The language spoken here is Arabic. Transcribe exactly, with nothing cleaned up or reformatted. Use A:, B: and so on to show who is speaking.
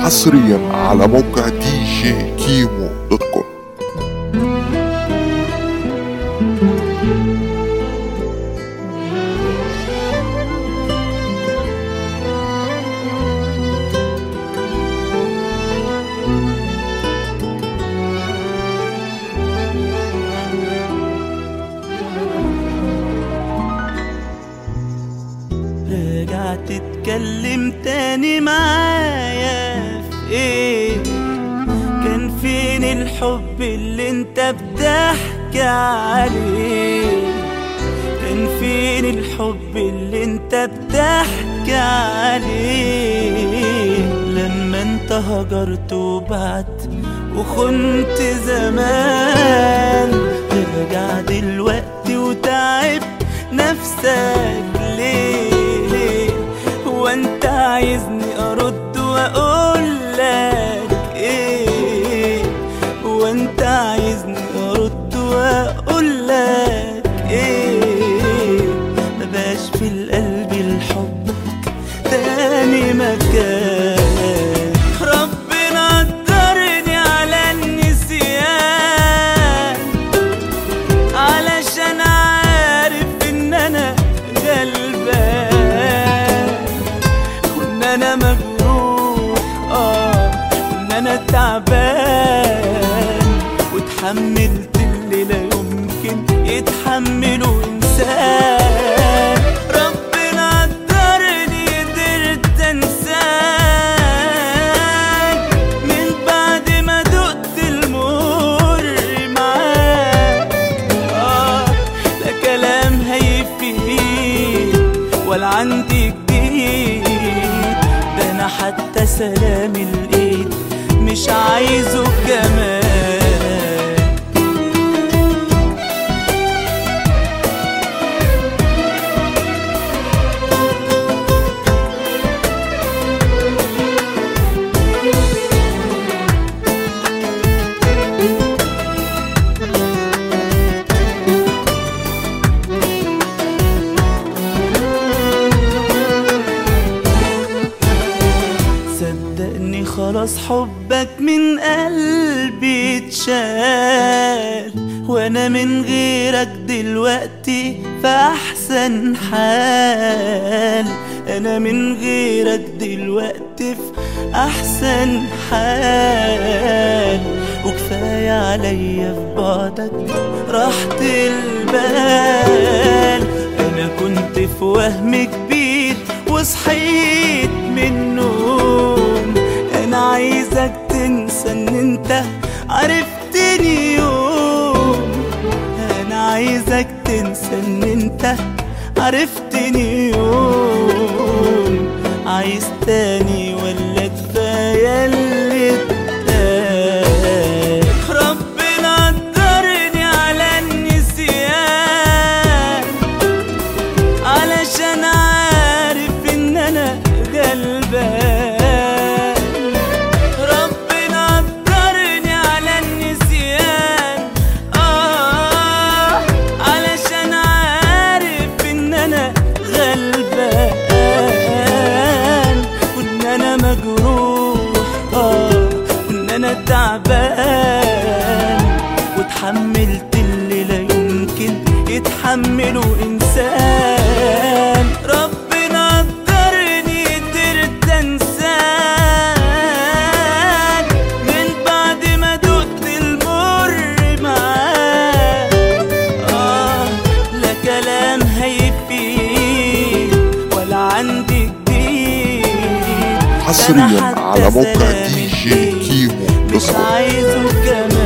A: حصريا على موقع دي جي كيمو دوت كوم.
B: رجعت تتكلم تاني معايا في ايه؟ كان فين الحب اللي انت بتحكي عليه؟ كان فين الحب اللي انت بتحكي عليه؟ لما انت هجرت وبعت وخنت زمان، ترجع دلوقتي وتعب نفسك ليه؟ وانت عايزني ارد واقول لك ايه؟ وانت عايزني ارد واقول لك ايه؟ مبقاش في القلب لحبك تاني مكان. ربنا قدرني على النسيان علشان عارف ان انا غلبان، وان انا مجروح، اه وان انا تعبان، واتحملت اللي لا يمكن يتحمله انسان. ربنا قدرني قدرت انساك من بعد ما دقت المر معاك. اه لا كلام هيفيد ولا عندي جديد، ده انا حتى سلام الايد مش عايزه كمان. صدقني خلاص حبك من قلبي اتشال، وانا من غيرك دلوقتي في احسن حال. انا من غيرك دلوقتي في احسن حال، وكفاية عليا في بعدك راحة البال. انا كنت في وهم كبير وصحيت من النوم، انا عايزك تنسى ان انت عرفتني يوم. انا عايزك تنسى ان انت عرفتني يوم. عايز تاني ولا كفاية اللي اتقال؟ ربنا قدرني على النسيان علشان عارف ان انا غلبان. ربنا قدرني على النسيان اه علشان عارف ان انا غلبان، وان انا مجروح، اه وان انا تعبان، واتحملت اللي لا يمكن يتحمله انسان. ربنا قدرني قدرت انساك من بعد ما دقت المر معاك. اه لا كلام هيفيد ولا عندي جديد،
A: حصريا على موقع دي جي كيمو دوت
B: مش
A: كوم.
B: عايزه كمان.